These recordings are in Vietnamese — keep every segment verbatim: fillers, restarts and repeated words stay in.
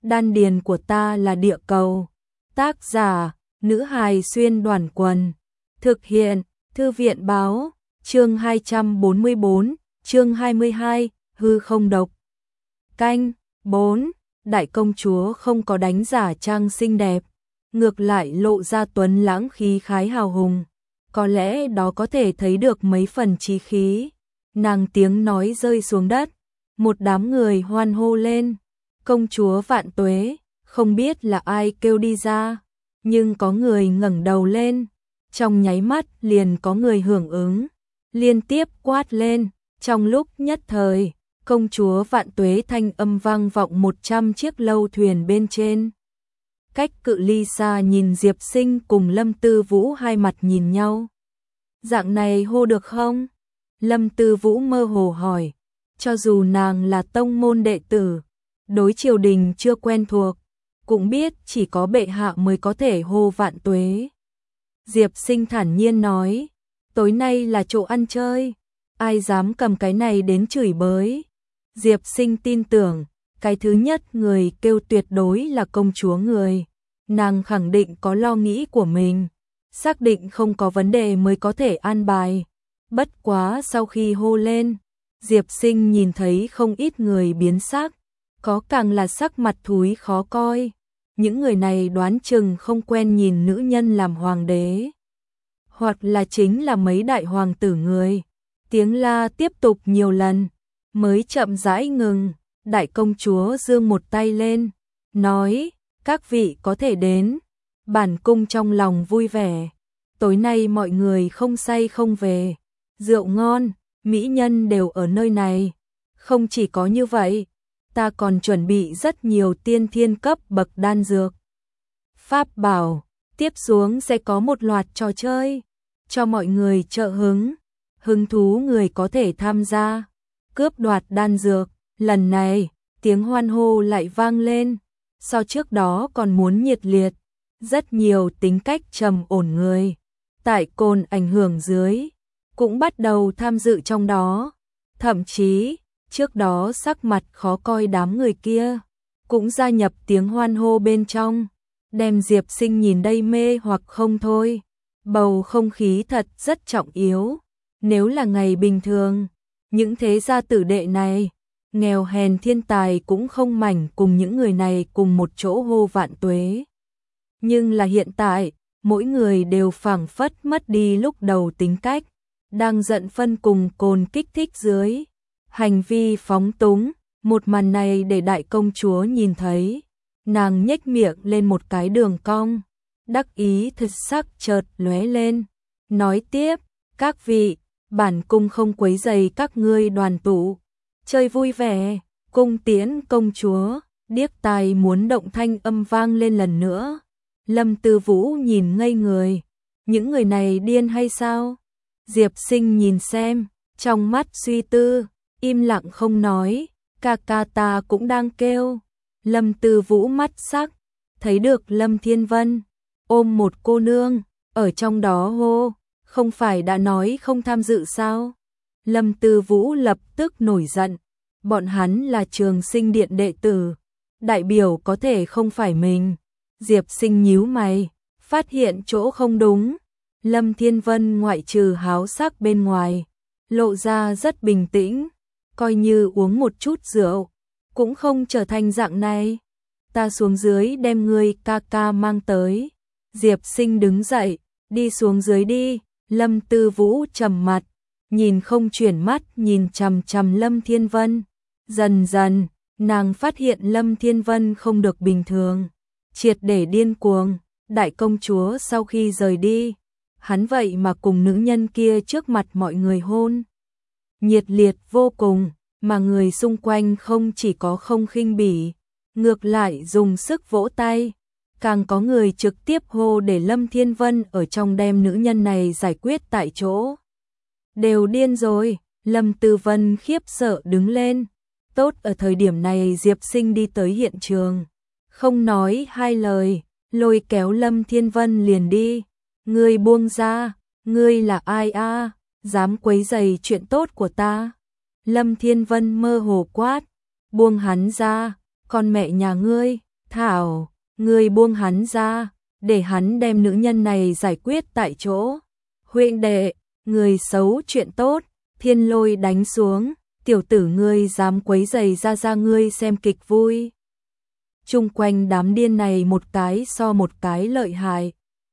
đan điền của ta là địa cầu. Tác giả, nữ hài xuyên đoàn quần. Thực hiện, thư viện báo, chương hai trăm bốn mươi bốn, chương hai mươi hai, hư không độc. Canh, bốn, đại công chúa không có đánh giả trang xinh đẹp, ngược lại lộ ra tuấn lãng khí khái hào hùng. Có lẽ đó có thể thấy được mấy phần chí khí. Nàng tiếng nói rơi xuống đất, một đám người hoan hô lên. Công chúa vạn tuế, không biết là ai kêu đi ra, nhưng có người ngẩng đầu lên, trong nháy mắt liền có người hưởng ứng, liên tiếp quát lên, trong lúc nhất thời, công chúa vạn tuế thanh âm vang vọng một trăm chiếc lâu thuyền bên trên. Cách cự ly xa nhìn Diệp Sinh cùng Lâm Tư Vũ hai mặt nhìn nhau. Dạng này hô được không? Lâm Tư Vũ mơ hồ hỏi, cho dù nàng là tông môn đệ tử, đối triều đình chưa quen thuộc, cũng biết chỉ có bệ hạ mới có thể hô vạn tuế. Diệp Sinh thản nhiên nói, tối nay là chỗ ăn chơi, ai dám cầm cái này đến chửi bới. Diệp Sinh tin tưởng, cái thứ nhất người kêu tuyệt đối là công chúa người. Nàng khẳng định có lo nghĩ của mình, xác định không có vấn đề mới có thể an bài. Bất quá sau khi hô lên, Diệp Sinh nhìn thấy không ít người biến sắc, có càng là sắc mặt thúi khó coi. Những người này đoán chừng không quen nhìn nữ nhân làm hoàng đế, hoặc là chính là mấy đại hoàng tử người. Tiếng la tiếp tục nhiều lần, mới chậm rãi ngừng. Đại công chúa giương một tay lên, nói, các vị có thể đến. Bản cung trong lòng vui vẻ, tối nay mọi người không say không về, rượu ngon, mỹ nhân đều ở nơi này. Không chỉ có như vậy, ta còn chuẩn bị rất nhiều tiên thiên cấp bậc đan dược, pháp bảo, tiếp xuống sẽ có một loạt trò chơi, cho mọi người trợ hứng. Hứng thú người có thể tham gia, cướp đoạt đan dược. Lần này, tiếng hoan hô lại vang lên, so trước đó còn muốn nhiệt liệt. Rất nhiều tính cách trầm ổn người, tại cồn ảnh hưởng dưới, cũng bắt đầu tham dự trong đó. Thậm chí, trước đó sắc mặt khó coi đám người kia, cũng gia nhập tiếng hoan hô bên trong, đem Diệp Sinh nhìn đây mê hoặc không thôi. Bầu không khí thật rất trọng yếu. Nếu là ngày bình thường, những thế gia tử đệ này, nghèo hèn thiên tài cũng không mảnh cùng những người này cùng một chỗ hô vạn tuế. Nhưng là hiện tại, mỗi người đều phảng phất mất đi lúc đầu tính cách, đang giận phân cùng cồn kích thích dưới. Hành vi phóng túng, một màn này để đại công chúa nhìn thấy. Nàng nhếch miệng lên một cái đường cong, đắc ý thật sắc chợt lóe lên. Nói tiếp, các vị, bản cung không quấy rầy các ngươi đoàn tụ, chơi vui vẻ, cung tiễn công chúa. Điếc tai muốn động thanh âm vang lên lần nữa. Lâm Tư Vũ nhìn ngây người, những người này điên hay sao? Diệp Sinh nhìn xem, trong mắt suy tư, im lặng không nói. Ca ca ta cũng đang kêu. Lâm Tư Vũ mắt sắc, thấy được Lâm Thiên Vân ôm một cô nương ở trong đó hô, không phải đã nói không tham dự sao? Lâm Tư Vũ lập tức nổi giận, bọn hắn là Trường Sinh Điện đệ tử, đại biểu có thể không phải mình. Diệp Sinh nhíu mày, phát hiện chỗ không đúng. Lâm Thiên Vân ngoại trừ háo sắc bên ngoài, lộ ra rất bình tĩnh, coi như uống một chút rượu, cũng không trở thành dạng này. Ta xuống dưới đem ngươi ca ca mang tới. Diệp Sinh đứng dậy, đi xuống dưới đi. Lâm Tư Vũ trầm mặt, nhìn không chuyển mắt nhìn chằm chằm Lâm Thiên Vân. Dần dần, nàng phát hiện Lâm Thiên Vân không được bình thường, triệt để điên cuồng. Đại công chúa sau khi rời đi, hắn vậy mà cùng nữ nhân kia trước mặt mọi người hôn. Nhiệt liệt vô cùng, mà người xung quanh không chỉ có không khinh bỉ, ngược lại dùng sức vỗ tay. Càng có người trực tiếp hô để Lâm Thiên Vân ở trong đem nữ nhân này giải quyết tại chỗ. Đều điên rồi. Lâm Tư Vân khiếp sợ đứng lên. Tốt ở thời điểm này Diệp Sinh đi tới hiện trường, không nói hai lời, lôi kéo Lâm Thiên Vân liền đi. Ngươi buông ra, ngươi là ai a? Dám quấy rầy chuyện tốt của ta? Lâm Thiên Vân mơ hồ quát, buông hắn ra, con mẹ nhà ngươi, Thảo, ngươi buông hắn ra, để hắn đem nữ nhân này giải quyết tại chỗ. Huynh đệ, người xấu chuyện tốt, thiên lôi đánh xuống, tiểu tử ngươi dám quấy rầy ra ra ngươi xem kịch vui. Chung quanh đám điên này một cái so một cái lợi hại.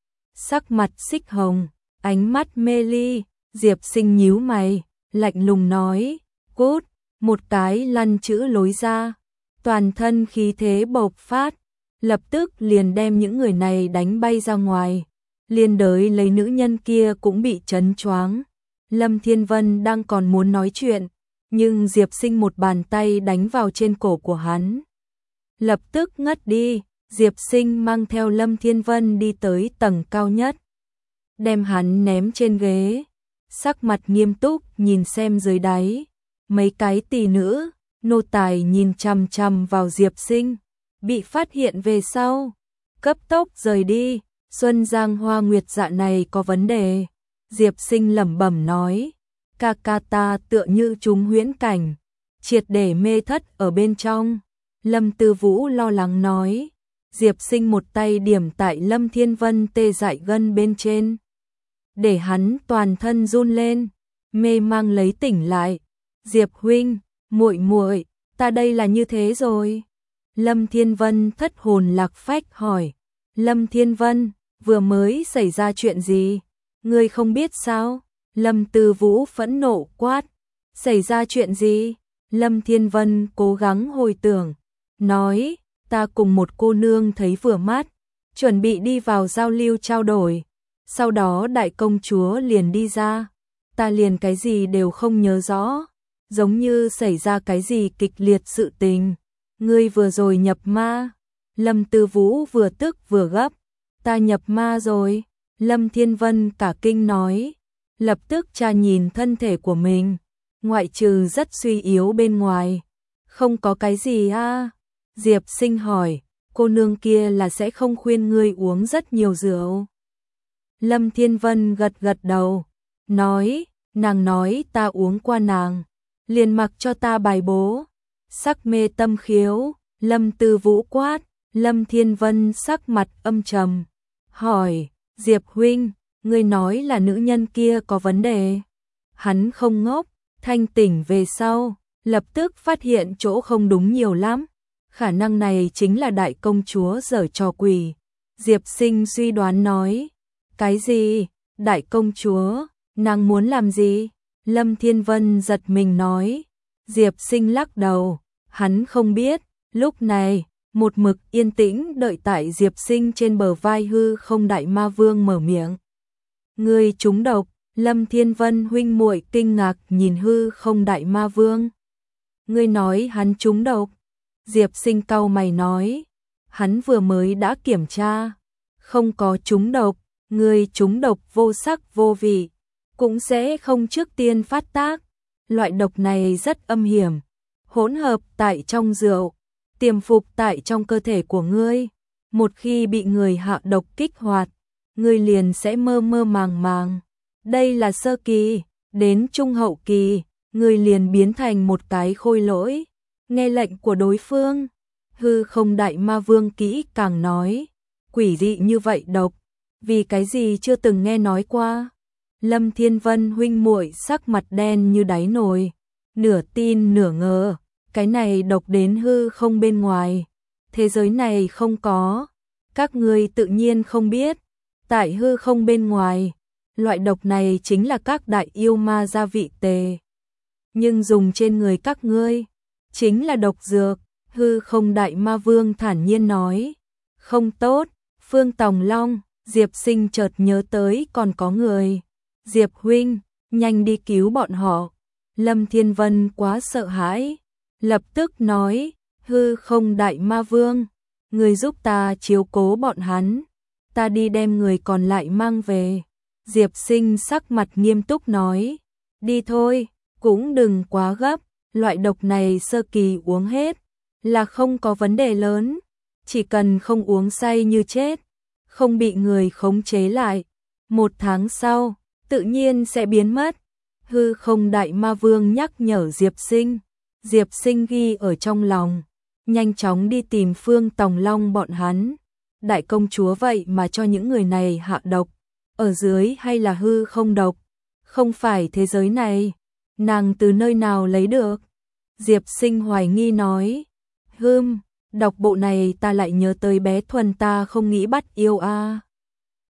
Sắc mặt xích hồng, ánh mắt mê ly, Diệp Sinh nhíu mày, lạnh lùng nói, cút, một cái lăn chữ lối ra, toàn thân khí thế bộc phát, lập tức liền đem những người này đánh bay ra ngoài, liên đới lấy nữ nhân kia cũng bị chấn choáng. Lâm Thiên Vân đang còn muốn nói chuyện, nhưng Diệp Sinh một bàn tay đánh vào trên cổ của hắn. Lập tức ngất đi, Diệp Sinh mang theo Lâm Thiên Vân đi tới tầng cao nhất, đem hắn ném trên ghế, sắc mặt nghiêm túc nhìn xem dưới đáy. Mấy cái tỷ nữ, nô tài nhìn chằm chằm vào Diệp Sinh, bị phát hiện về sau, cấp tốc rời đi. Xuân Giang Hoa Nguyệt Dạ này có vấn đề. Diệp Sinh lẩm bẩm nói, ca ca ta tựa như chúng huyễn cảnh, triệt để mê thất ở bên trong. Lâm Tư Vũ lo lắng nói. Diệp Sinh một tay điểm tại Lâm Thiên Vân tê dại gân bên trên, để hắn toàn thân run lên, mê mang lấy tỉnh lại. Diệp huynh, muội muội, ta đây là như thế rồi. Lâm Thiên Vân thất hồn lạc phách hỏi. Lâm Thiên Vân, vừa mới xảy ra chuyện gì? Ngươi không biết sao? Lâm Tư Vũ phẫn nộ quát. Xảy ra chuyện gì? Lâm Thiên Vân cố gắng hồi tưởng, nói, ta cùng một cô nương thấy vừa mắt, chuẩn bị đi vào giao lưu trao đổi. Sau đó đại công chúa liền đi ra, ta liền cái gì đều không nhớ rõ, giống như xảy ra cái gì kịch liệt sự tình. Ngươi vừa rồi nhập ma. Lâm Tư Vũ vừa tức vừa gấp. Ta nhập ma rồi. Lâm Thiên Vân cả kinh nói. Lập tức tra nhìn thân thể của mình, ngoại trừ rất suy yếu bên ngoài, không có cái gì a. À? Diệp Sinh hỏi, cô nương kia là sẽ không khuyên ngươi uống rất nhiều rượu. Lâm Thiên Vân gật gật đầu, nói, nàng nói ta uống qua nàng, liền mặc cho ta bài bố. Sắc mê tâm khiếu, Lâm Tư Vũ quát. Lâm Thiên Vân sắc mặt âm trầm, hỏi, Diệp huynh, ngươi nói là nữ nhân kia có vấn đề. Hắn không ngốc, thanh tỉnh về sau, lập tức phát hiện chỗ không đúng nhiều lắm. Khả năng này chính là đại công chúa giở trò quỷ. Diệp Sinh suy đoán nói, cái gì? Đại công chúa, nàng muốn làm gì? Lâm Thiên Vân giật mình nói. Diệp Sinh lắc đầu, hắn không biết. Lúc này, một mực yên tĩnh đợi tại Diệp Sinh trên bờ vai hư không đại ma vương mở miệng. Ngươi trúng độc. Lâm Thiên Vân huynh muội kinh ngạc nhìn hư không đại ma vương. Ngươi nói hắn trúng độc? Diệp Sinh cau mày nói, hắn vừa mới đã kiểm tra, không có trúng độc. Ngươi trúng độc vô sắc vô vị, cũng sẽ không trước tiên phát tác. Loại độc này rất âm hiểm, hỗn hợp tại trong rượu, tiềm phục tại trong cơ thể của ngươi. Một khi bị người hạ độc kích hoạt, ngươi liền sẽ mơ mơ màng màng. Đây là sơ kỳ, đến trung hậu kỳ, ngươi liền biến thành một cái khôi lỗi, nghe lệnh của đối phương. Hư không đại ma vương kỹ càng nói, quỷ dị như vậy độc, vì cái gì chưa từng nghe nói qua. Lâm Thiên Vân huynh muội sắc mặt đen như đáy nồi, nửa tin nửa ngờ, cái này độc đến hư không bên ngoài, thế giới này không có, các ngươi tự nhiên không biết. Tại hư không bên ngoài, loại độc này chính là các đại yêu ma gia vị tề, nhưng dùng trên người các ngươi chính là độc dược. Hư không đại ma vương thản nhiên nói, không tốt. Phương Tòng Long, Diệp Sinh chợt nhớ tới còn có người. Diệp huynh, nhanh đi cứu bọn họ. Lâm Thiên Vân quá sợ hãi, lập tức nói, hư không đại ma vương, người giúp ta chiếu cố bọn hắn, ta đi đem người còn lại mang về. Diệp Sinh sắc mặt nghiêm túc nói, đi thôi, cũng đừng quá gấp, loại độc này sơ kỳ uống hết là không có vấn đề lớn, chỉ cần không uống say như chết, không bị người khống chế lại, một tháng sau, tự nhiên sẽ biến mất. Hư không đại ma vương nhắc nhở Diệp Sinh, Diệp Sinh ghi ở trong lòng, nhanh chóng đi tìm Phương Tòng Long bọn hắn. Đại công chúa vậy mà cho những người này hạ độc, ở dưới hay là hư không độc, không phải thế giới này, nàng từ nơi nào lấy được? Diệp Sinh hoài nghi nói, hưm, đọc bộ này ta lại nhớ tới bé Thuần ta không nghĩ bắt yêu a.